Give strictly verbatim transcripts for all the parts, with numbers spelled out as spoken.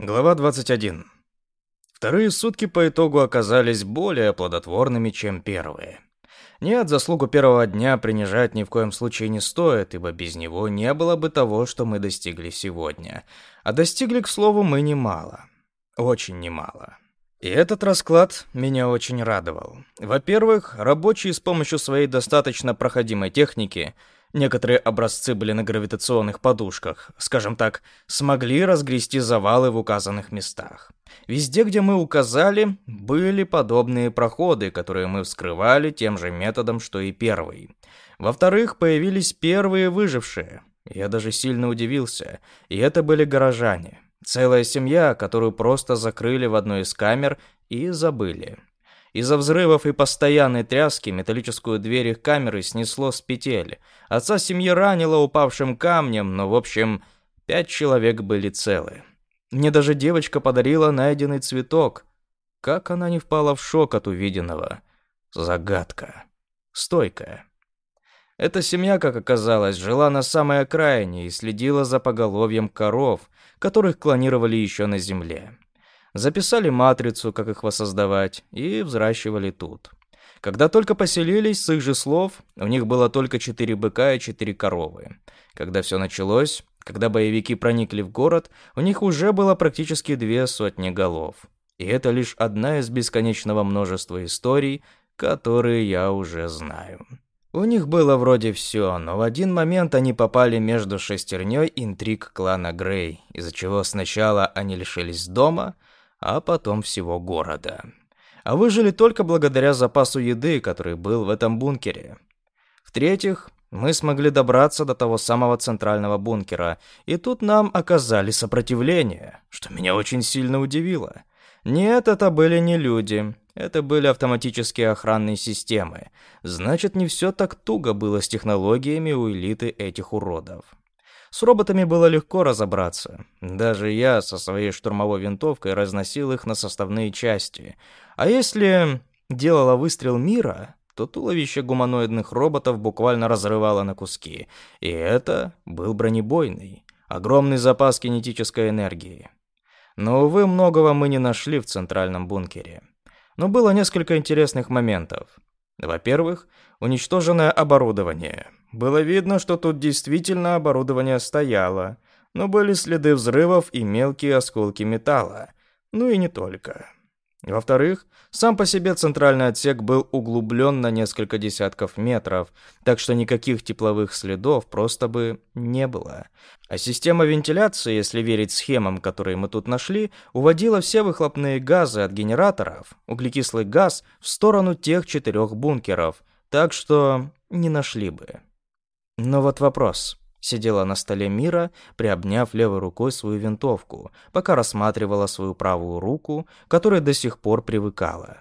Глава двадцать один. Вторые сутки по итогу оказались более плодотворными, чем первые. Нет, заслугу первого дня принижать ни в коем случае не стоит, ибо без него не было бы того, что мы достигли сегодня. А достигли, к слову, мы немало. Очень немало. И этот расклад меня очень радовал. Во-первых, рабочие с помощью своей достаточно проходимой техники, некоторые образцы были на гравитационных подушках, скажем так, смогли разгрести завалы в указанных местах. Везде, где мы указали, были подобные проходы, которые мы вскрывали тем же методом, что и первый. Во-вторых, появились первые выжившие. Я даже сильно удивился, и это были горожане. Целая семья, которую просто закрыли в одной из камер и забыли. Из-за взрывов и постоянной тряски металлическую дверь их камеры снесло с петель. Отца семьи ранило упавшим камнем, но, в общем, пять человек были целы. Мне даже девочка подарила найденный цветок. Как она не впала в шок от увиденного? Загадка. Стойкая. Эта семья, как оказалось, жила на самой окраине и следила за поголовьем коров, которых клонировали еще на земле. Записали матрицу, как их воссоздавать, и взращивали тут. Когда только поселились, с их же слов, у них было только четыре быка и четыре коровы. Когда все началось, когда боевики проникли в город, у них уже было практически две сотни голов. И это лишь одна из бесконечного множества историй, которые я уже знаю. У них было вроде все, но в один момент они попали между шестерней интриг клана Грей, из-за чего сначала они лишились дома, а потом всего города. А выжили только благодаря запасу еды, который был в этом бункере. В-третьих, мы смогли добраться до того самого центрального бункера, и тут нам оказали сопротивление, что меня очень сильно удивило. Нет, это были не люди, это были автоматические охранные системы. Значит, не все так туго было с технологиями у элиты этих уродов. С роботами было легко разобраться. Даже я со своей штурмовой винтовкой разносил их на составные части. А если делала выстрел мира, то туловище гуманоидных роботов буквально разрывало на куски. И это был бронебойный, огромный запас кинетической энергии. Но, увы, многого мы не нашли в центральном бункере. Но было несколько интересных моментов. Во-первых, уничтоженное оборудование. Было видно, что тут действительно оборудование стояло, но были следы взрывов и мелкие осколки металла. Ну и не только. Во-вторых, сам по себе центральный отсек был углублен на несколько десятков метров, так что никаких тепловых следов просто бы не было. А система вентиляции, если верить схемам, которые мы тут нашли, уводила все выхлопные газы от генераторов, углекислый газ, в сторону тех четырех бункеров, так что не нашли бы. Но вот вопрос. Сидела на столе Мира, приобняв левой рукой свою винтовку, пока рассматривала свою правую руку, которая до сих пор привыкала.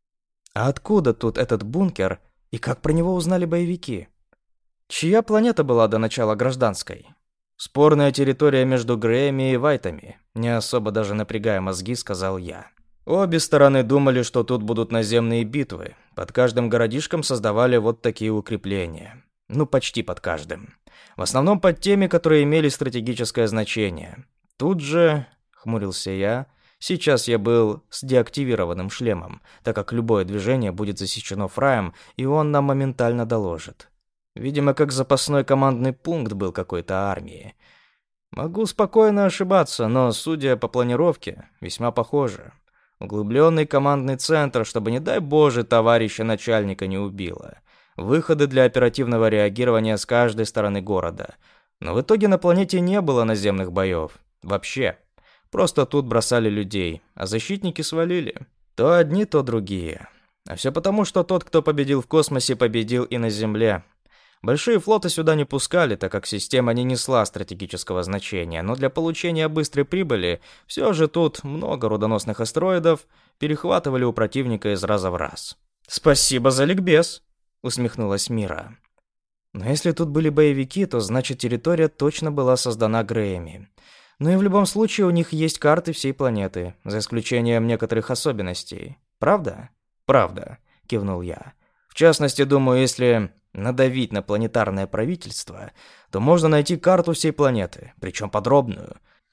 А откуда тут этот бункер и как про него узнали боевики? Чья планета была до начала гражданской? Спорная территория между Греями и Вайтами, не особо даже напрягая мозги, сказал я. Обе стороны думали, что тут будут наземные битвы. Под каждым городишком создавали вот такие укрепления. Ну, почти под каждым. В основном под теми, которые имели стратегическое значение. Тут же, хмурился я, сейчас я был с деактивированным шлемом, так как любое движение будет засечено фраем, и он нам моментально доложит. Видимо, как запасной командный пункт был какой-то армии. Могу спокойно ошибаться, но, судя по планировке, весьма похоже. Углубленный командный центр, чтобы, не дай боже, товарища начальника не убило. Выходы для оперативного реагирования с каждой стороны города. Но в итоге на планете не было наземных боев. Вообще. Просто тут бросали людей, а защитники свалили. То одни, то другие. А все потому, что тот, кто победил в космосе, победил и на Земле. Большие флоты сюда не пускали, так как система не несла стратегического значения, но для получения быстрой прибыли все же тут много рудоносных астероидов перехватывали у противника из раза в раз. «Спасибо за ликбез», — усмехнулась Мира. «Но если тут были боевики, то значит территория точно была создана Греями. Ну и в любом случае у них есть карты всей планеты, за исключением некоторых особенностей. Правда?» «Правда», — кивнул я. «В частности, думаю, если надавить на планетарное правительство, то можно найти карту всей планеты, причем подробную.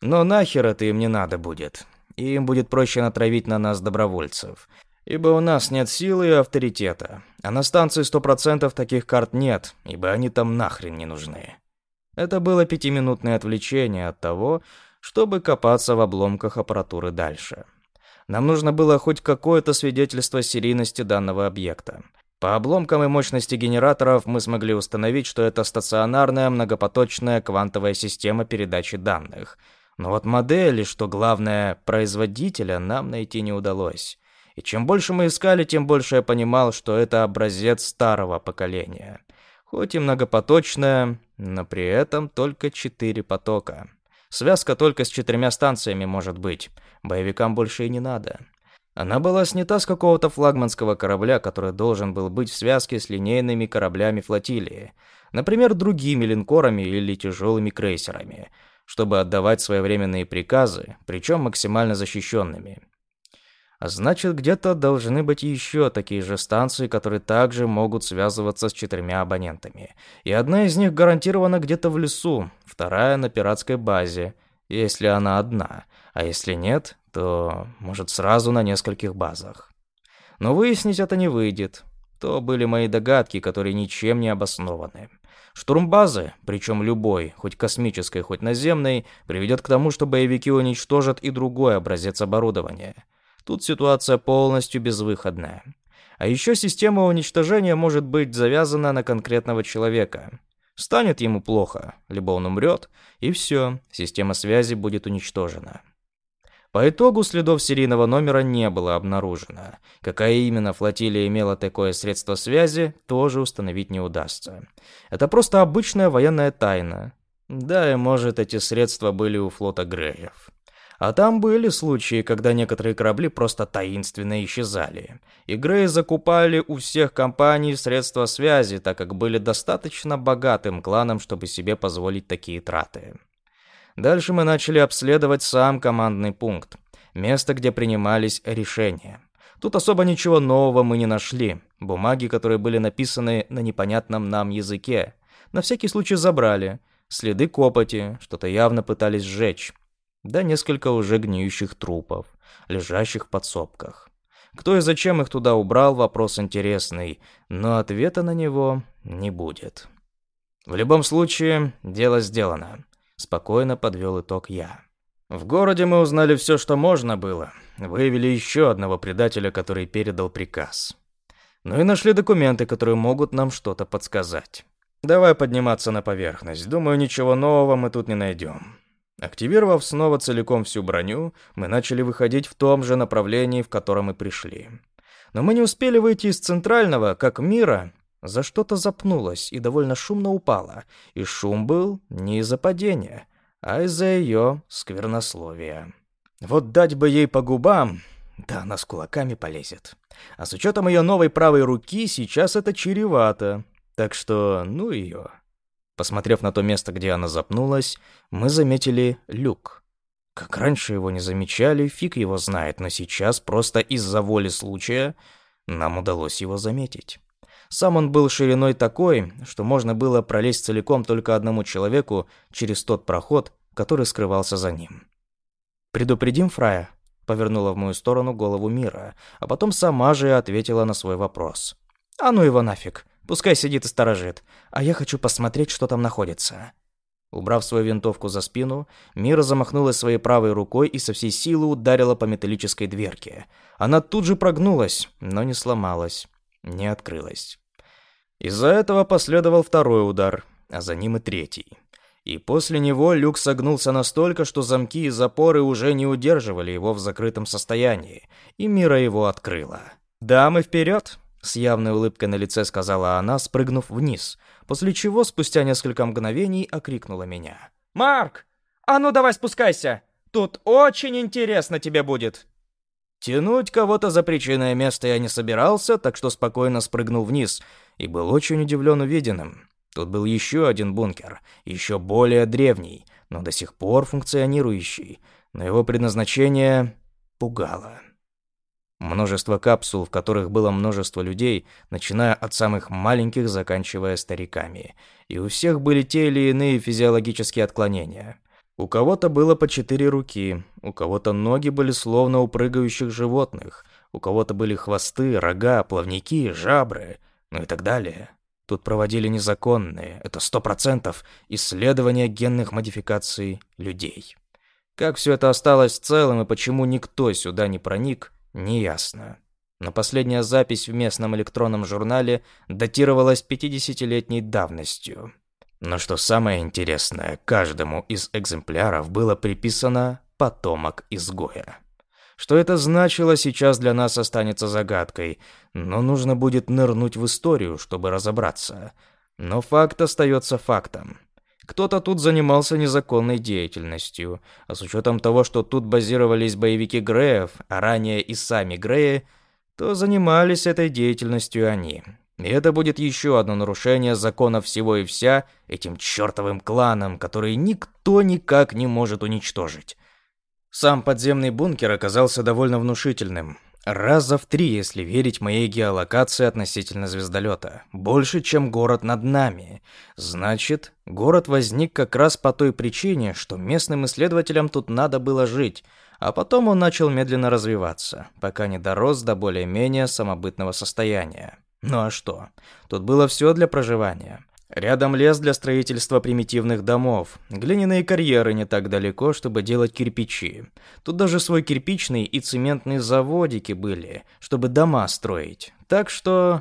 Но нахер это им не надо будет. И им будет проще натравить на нас добровольцев. Ибо у нас нет силы и авторитета. А на станции сто процентов таких карт нет, ибо они там нахрен не нужны. Это было пятиминутное отвлечение от того, чтобы копаться в обломках аппаратуры дальше. Нам нужно было хоть какое-то свидетельство серийности данного объекта. По обломкам и мощности генераторов мы смогли установить, что это стационарная многопоточная квантовая система передачи данных. Но вот модели, что главное, производителя, нам найти не удалось. И чем больше мы искали, тем больше я понимал, что это образец старого поколения. Хоть и многопоточная, но при этом только четыре потока. Связка только с четырьмя станциями может быть. Боевикам больше и не надо. Она была снята с какого-то флагманского корабля, который должен был быть в связке с линейными кораблями флотилии. Например, другими линкорами или тяжелыми крейсерами, чтобы отдавать своевременные приказы, причем максимально защищенными. А значит, где-то должны быть еще такие же станции, которые также могут связываться с четырьмя абонентами. И одна из них гарантированно где-то в лесу, вторая на пиратской базе, если она одна. А если нет, то, может, сразу на нескольких базах. Но выяснить это не выйдет. То были мои догадки, которые ничем не обоснованы. Штурм базы, причем любой, хоть космической, хоть наземной, приведет к тому, что боевики уничтожат и другой образец оборудования. Тут ситуация полностью безвыходная. А еще система уничтожения может быть завязана на конкретного человека. Станет ему плохо, либо он умрет, и все, система связи будет уничтожена. По итогу следов серийного номера не было обнаружено. Какая именно флотилия имела такое средство связи, тоже установить не удастся. Это просто обычная военная тайна. Да, и может, эти средства были у флота Греев. А там были случаи, когда некоторые корабли просто таинственно исчезали. И Греи закупали у всех компаний средства связи, так как были достаточно богатым кланом, чтобы себе позволить такие траты. Дальше мы начали обследовать сам командный пункт, место, где принимались решения. Тут особо ничего нового мы не нашли. Бумаги, которые были написаны на непонятном нам языке, на всякий случай забрали. Следы копоти, что-то явно пытались сжечь. Да несколько уже гниющих трупов, лежащих в подсобках. Кто и зачем их туда убрал, вопрос интересный, но ответа на него не будет. В любом случае, дело сделано. Спокойно подвел итог я. В городе мы узнали все, что можно было. Выявили еще одного предателя, который передал приказ. Ну и нашли документы, которые могут нам что-то подсказать. Давай подниматься на поверхность. Думаю, ничего нового мы тут не найдем. Активировав снова целиком всю броню, мы начали выходить в том же направлении, в котором и пришли. Но мы не успели выйти из центрального, как Мира за что-то запнулась и довольно шумно упала. И шум был не из-за падения, а из-за ее сквернословия. Вот дать бы ей по губам, да она с кулаками полезет. А с учетом ее новой правой руки сейчас это чревато. Так что, ну ее... Посмотрев на то место, где она запнулась, мы заметили люк. Как раньше его не замечали, фиг его знает, но сейчас просто из-за воли случая нам удалось его заметить. Сам он был шириной такой, что можно было пролезть целиком только одному человеку через тот проход, который скрывался за ним. «Предупредим Фрая», — повернула в мою сторону голову Мира, а потом сама же ответила на свой вопрос. «А ну его нафиг. Пускай сидит и сторожит, а я хочу посмотреть, что там находится». Убрав свою винтовку за спину, Мира замахнулась своей правой рукой и со всей силы ударила по металлической дверке. Она тут же прогнулась, но не сломалась, не открылась. Из-за этого последовал второй удар, а за ним и третий. И после него люк согнулся настолько, что замки и запоры уже не удерживали его в закрытом состоянии, и Мира его открыла. «Дамы, вперед!» С явной улыбкой на лице сказала она, спрыгнув вниз, после чего спустя несколько мгновений окрикнула меня. «Марк! А ну давай спускайся! Тут очень интересно тебе будет!» Тянуть кого-то за причинное место я не собирался, так что спокойно спрыгнул вниз и был очень удивлен увиденным. Тут был еще один бункер, еще более древний, но до сих пор функционирующий, но его предназначение пугало. Множество капсул, в которых было множество людей, начиная от самых маленьких, заканчивая стариками. И у всех были те или иные физиологические отклонения. У кого-то было по четыре руки, у кого-то ноги были словно у прыгающих животных, у кого-то были хвосты, рога, плавники, жабры, ну и так далее. Тут проводили незаконные, это сто процентов, исследования генных модификаций людей. Как все это осталось целым и почему никто сюда не проник, неясно. Но последняя запись в местном электронном журнале датировалась пятидесятилетней давностью. Но что самое интересное, каждому из экземпляров было приписано «потомок изгоя». Что это значило, сейчас для нас останется загадкой, но нужно будет нырнуть в историю, чтобы разобраться. Но факт остается фактом. Кто-то тут занимался незаконной деятельностью, а с учетом того, что тут базировались боевики Греев, а ранее и сами Греи, то занимались этой деятельностью они. И это будет еще одно нарушение закона всего и вся этим чертовым кланом, который никто никак не может уничтожить. Сам подземный бункер оказался довольно внушительным. Раза в три, если верить моей геолокации относительно звездолета. Больше, чем город над нами. Значит, город возник как раз по той причине, что местным исследователям тут надо было жить, а потом он начал медленно развиваться, пока не дорос до более-менее самобытного состояния. Ну а что? Тут было все для проживания. Рядом лес для строительства примитивных домов, глиняные карьеры не так далеко, чтобы делать кирпичи. Тут даже свой кирпичный и цементные заводики были, чтобы дома строить. Так что...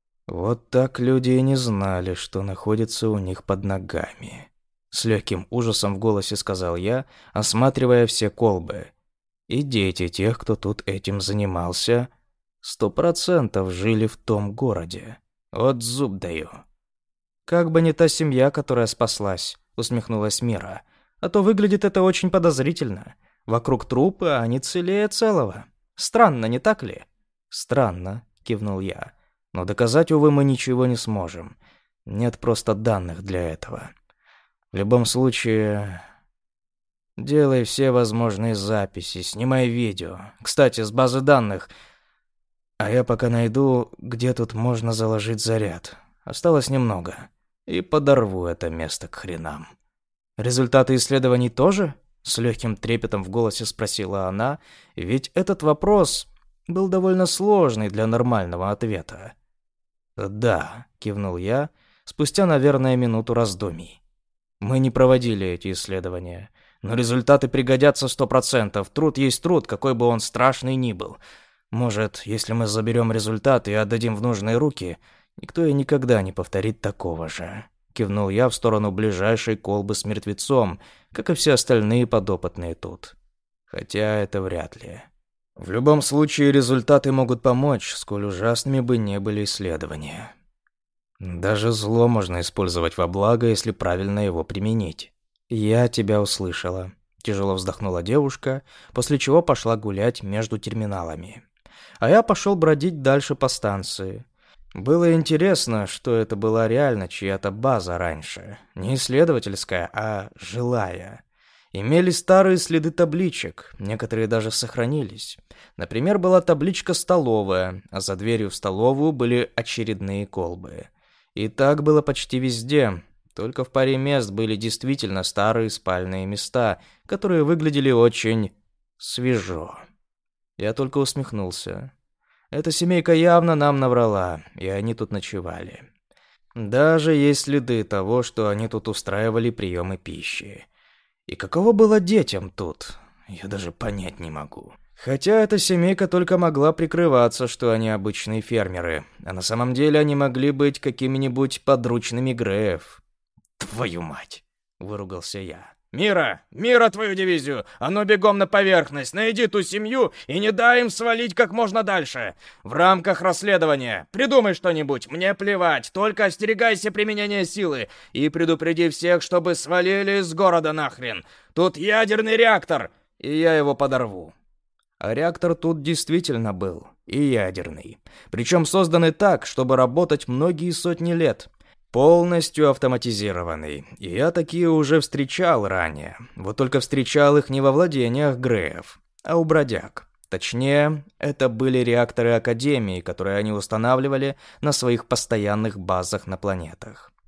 Вот так люди и не знали, что находится у них под ногами. С легким ужасом в голосе сказал я, осматривая все колбы. И дети тех, кто тут этим занимался, сто процентов жили в том городе. Вот зуб даю. «Как бы не та семья, которая спаслась», — усмехнулась Мира. «А то выглядит это очень подозрительно. Вокруг трупа, а они целее целого. Странно, не так ли?» «Странно», — кивнул я. «Но доказать, увы, мы ничего не сможем. Нет просто данных для этого. В любом случае, делай все возможные записи, снимай видео. Кстати, с базы данных. А я пока найду, где тут можно заложить заряд. Осталось немного. И подорву это место к хренам». «Результаты исследований тоже?» С легким трепетом в голосе спросила она, ведь этот вопрос был довольно сложный для нормального ответа. «Да», — кивнул я, спустя, наверное, минуту раздумий. «Мы не проводили эти исследования, но результаты пригодятся сто процентов. Труд есть труд, какой бы он страшный ни был. Может, если мы заберем результаты и отдадим в нужные руки, никто и никогда не повторит такого же». Кивнул я в сторону ближайшей колбы с мертвецом, как и все остальные подопытные тут. Хотя это вряд ли. В любом случае, результаты могут помочь, сколь ужасными бы не были исследования. Даже зло можно использовать во благо, если правильно его применить. «Я тебя услышала», — тяжело вздохнула девушка, после чего пошла гулять между терминалами. А я пошел бродить дальше по станции. Было интересно, что это была реально чья-то база раньше. Не исследовательская, а жилая. Имели старые следы табличек, некоторые даже сохранились. Например, была табличка «Столовая», а за дверью в столовую были очередные колбы. И так было почти везде, только в паре мест были действительно старые спальные места, которые выглядели очень свежо. Я только усмехнулся. Эта семейка явно нам наврала, и они тут ночевали. Даже есть следы того, что они тут устраивали приемы пищи. И каково было детям тут, я даже понять не могу. Хотя эта семейка только могла прикрываться, что они обычные фермеры, а на самом деле они могли быть какими-нибудь подручными Греев. «Твою мать!» — выругался я. «Мира! Мира, твою дивизию! А ну бегом на поверхность! Найди ту семью и не дай им свалить как можно дальше! В рамках расследования! Придумай что-нибудь! Мне плевать! Только остерегайся применения силы! И предупреди всех, чтобы свалили из города нахрен! Тут ядерный реактор! И я его подорву!» А реактор тут действительно был. И ядерный. Причем созданный так, чтобы работать многие сотни лет. Полностью автоматизированный. И я такие уже встречал ранее. Вот только встречал их не во владениях Греев, а у бродяг. Точнее, это были реакторы Академии, которые они устанавливали на своих постоянных базах на планетах.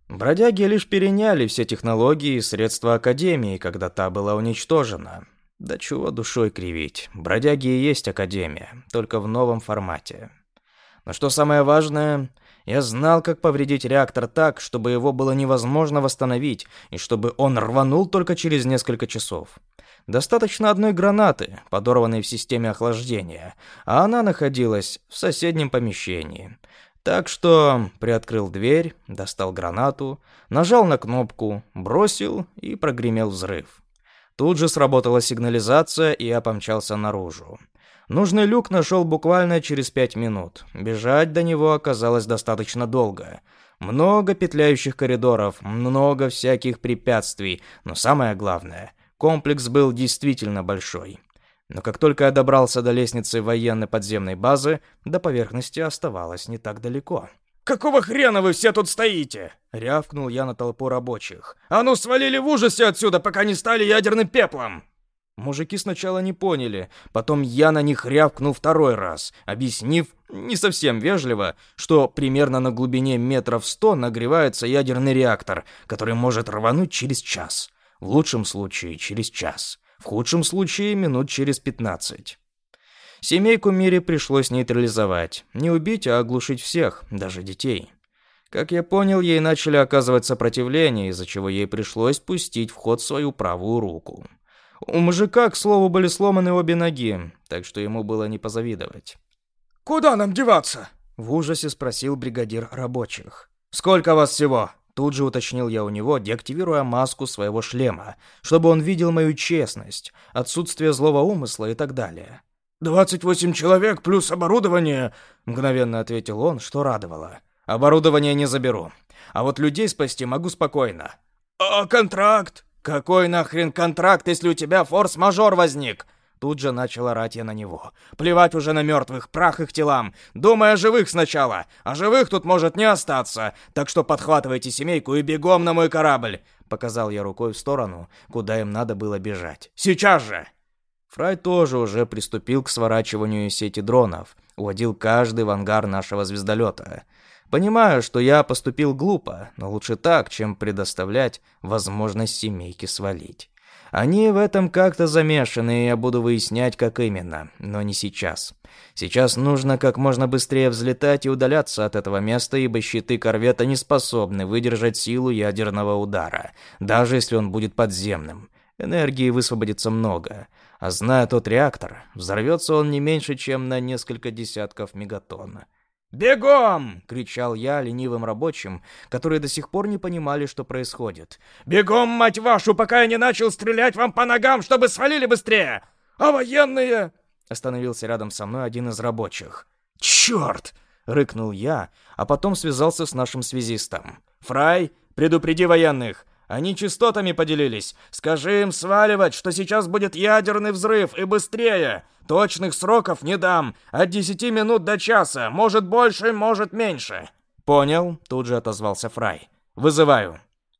Бродяги лишь переняли все технологии и средства Академии, когда та была уничтожена. Да чего душой кривить, бродяги и есть Академия, только в новом формате. Но что самое важное, я знал, как повредить реактор так, чтобы его было невозможно восстановить, и чтобы он рванул только через несколько часов. Достаточно одной гранаты, подорванной в системе охлаждения, а она находилась в соседнем помещении. Так что приоткрыл дверь, достал гранату, нажал на кнопку, бросил, и прогремел взрыв. Тут же сработала сигнализация, и я помчался наружу. Нужный люк нашел буквально через пять минут. Бежать до него оказалось достаточно долго. Много петляющих коридоров, много всяких препятствий, но самое главное, комплекс был действительно большой. Но как только я добрался до лестницы военной подземной базы, до поверхности оставалось не так далеко. «Какого хрена вы все тут стоите?» — рявкнул я на толпу рабочих. «А ну свалили в ужасе отсюда, пока не стали ядерным пеплом!» Мужики сначала не поняли, потом я на них рявкнул второй раз, объяснив, не совсем вежливо, что примерно на глубине метров сто нагревается ядерный реактор, который может рвануть через час. В лучшем случае через час, в худшем случае минут через пятнадцать. Семейку Мири пришлось нейтрализовать, не убить, а оглушить всех, даже детей. Как я понял, ей начали оказывать сопротивление, из-за чего ей пришлось пустить в ход свою правую руку. У мужика, к слову, были сломаны обе ноги, так что ему было не позавидовать. «Куда нам деваться?» — в ужасе спросил бригадир рабочих. «Сколько вас всего?» — тут же уточнил я у него, деактивируя маску своего шлема, чтобы он видел мою честность, отсутствие злого умысла и так далее. «Двадцать восемь человек плюс оборудование», — мгновенно ответил он, что радовало. «Оборудование не заберу, а вот людей спасти могу спокойно». «А контракт?» «Какой нахрен контракт, если у тебя форс-мажор возник?» Тут же начал орать я на него. «Плевать уже на мертвых, прах их телам. Думай о живых сначала. А живых тут может не остаться. Так что подхватывайте семейку и бегом на мой корабль!» Показал я рукой в сторону, куда им надо было бежать. «Сейчас же!» Фрай тоже уже приступил к сворачиванию сети дронов. Уводил каждый в ангар нашего звездолета. Понимаю, что я поступил глупо, но лучше так, чем предоставлять возможность семейке свалить. Они в этом как-то замешаны, и я буду выяснять, как именно, но не сейчас. Сейчас нужно как можно быстрее взлетать и удаляться от этого места, ибо щиты корвета не способны выдержать силу ядерного удара, даже если он будет подземным. Энергии высвободится много, а зная тот реактор, взорвется он не меньше, чем на несколько десятков мегатонн. «Бегом!» — кричал я ленивым рабочим, которые до сих пор не понимали, что происходит. «Бегом, мать вашу, пока я не начал стрелять вам по ногам, чтобы свалили быстрее! А военные...» — остановился рядом со мной один из рабочих. «Черт!» — рыкнул я, а потом связался с нашим связистом. «Фрай, предупреди военных! Они частотами поделились. Скажи им сваливать, что сейчас будет ядерный взрыв, и быстрее. Точных сроков не дам. От десяти минут до часа. Может больше, может меньше». «Понял», — тут же отозвался Фрай. «Вызываю».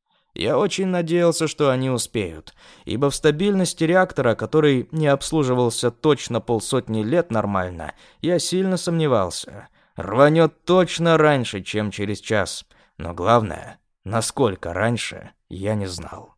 Я очень надеялся, что они успеют, ибо в стабильности реактора, который не обслуживался точно полсотни лет нормально, я сильно сомневался. Рванет точно раньше, чем через час. Но главное, насколько раньше, я не знал.